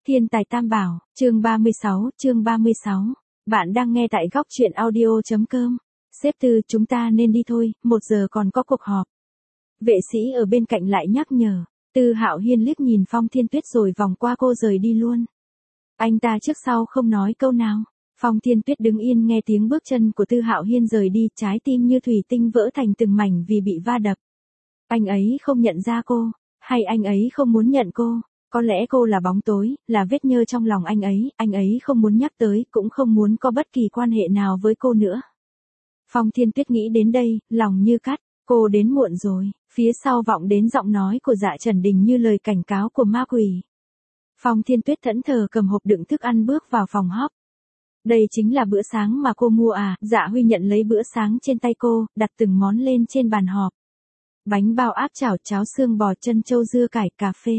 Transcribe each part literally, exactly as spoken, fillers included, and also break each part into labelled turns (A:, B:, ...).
A: Thiên tài tam bảo, chương ba mươi sáu, chương ba mươi sáu. Bạn đang nghe tại góc truyện audio.com. Sếp Tư, chúng ta nên đi thôi, một giờ còn có cuộc họp. Vệ sĩ ở bên cạnh lại nhắc nhở. Tư Hạo Hiên liếc nhìn Phong Thiên Tuyết rồi vòng qua cô rời đi luôn. Anh ta trước sau không nói câu nào. Phong Thiên Tuyết đứng yên nghe tiếng bước chân của Tư Hạo Hiên rời đi, trái tim như thủy tinh vỡ thành từng mảnh vì bị va đập. Anh ấy không nhận ra cô, hay anh ấy không muốn nhận cô? Có lẽ cô là bóng tối, là vết nhơ trong lòng anh ấy, anh ấy không muốn nhắc tới, cũng không muốn có bất kỳ quan hệ nào với cô nữa. Phong Thiên Tuyết nghĩ đến đây, lòng như cắt, cô đến muộn rồi, phía sau vọng đến giọng nói của Dạ Trần Đình như lời cảnh cáo của ma quỷ. Phong Thiên Tuyết thẫn thờ cầm hộp đựng thức ăn bước vào phòng họp. Đây chính là bữa sáng mà cô mua à? Dạ Huy nhận lấy bữa sáng trên tay cô, đặt từng món lên trên bàn họp. Bánh bao áp chảo, cháo xương bò, chân trâu, dưa cải, cà phê.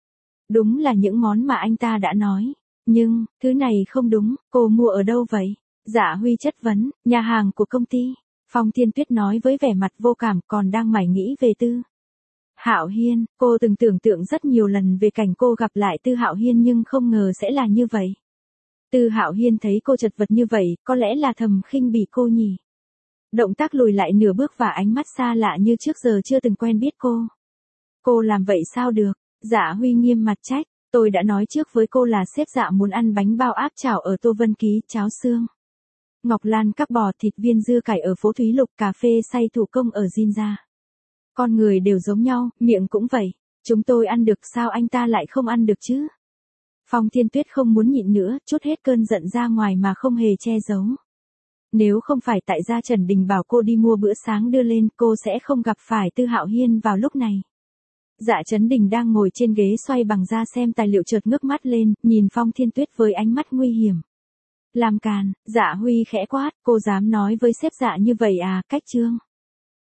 A: Đúng là những món mà anh ta đã nói. Nhưng, thứ này không đúng, cô mua ở đâu vậy? Dạ Huy chất vấn, nhà hàng của công ty. Phong Thiên Tuyết nói với vẻ mặt vô cảm, còn đang mải nghĩ về Tư Hạo Hiên. Cô từng tưởng tượng rất nhiều lần về cảnh cô gặp lại Tư Hạo Hiên nhưng không ngờ sẽ là như vậy. Tư Hạo Hiên thấy cô chật vật như vậy, có lẽ là thầm khinh bỉ cô nhỉ. Động tác lùi lại nửa bước và ánh mắt xa lạ như trước giờ chưa từng quen biết cô. Cô làm vậy sao được? Dạ Huy nghiêm mặt trách, tôi đã nói trước với cô là sếp Dạ muốn ăn bánh bao áp chảo ở Tô Vân Ký, cháo xương Ngọc Lan các bò, thịt viên, dưa cải ở phố Thúy Lục, cà phê xay thủ công ở Jinja. Con người đều giống nhau, miệng cũng vậy. Chúng tôi ăn được, sao anh ta lại không ăn được chứ? Phong Thiên Tuyết không muốn nhịn nữa, trút hết cơn giận ra ngoài mà không hề che giấu. Nếu không phải tại Gia Trần Đình bảo cô đi mua bữa sáng đưa lên, cô sẽ không gặp phải Tư Hạo Hiên vào lúc này. Dạ Trấn Đình đang ngồi trên ghế xoay bằng da xem tài liệu chợt ngước mắt lên, nhìn Phong Thiên Tuyết với ánh mắt nguy hiểm. Làm càn, Dạ Huy khẽ quát, cô dám nói với sếp Dạ như vậy à? Cách trương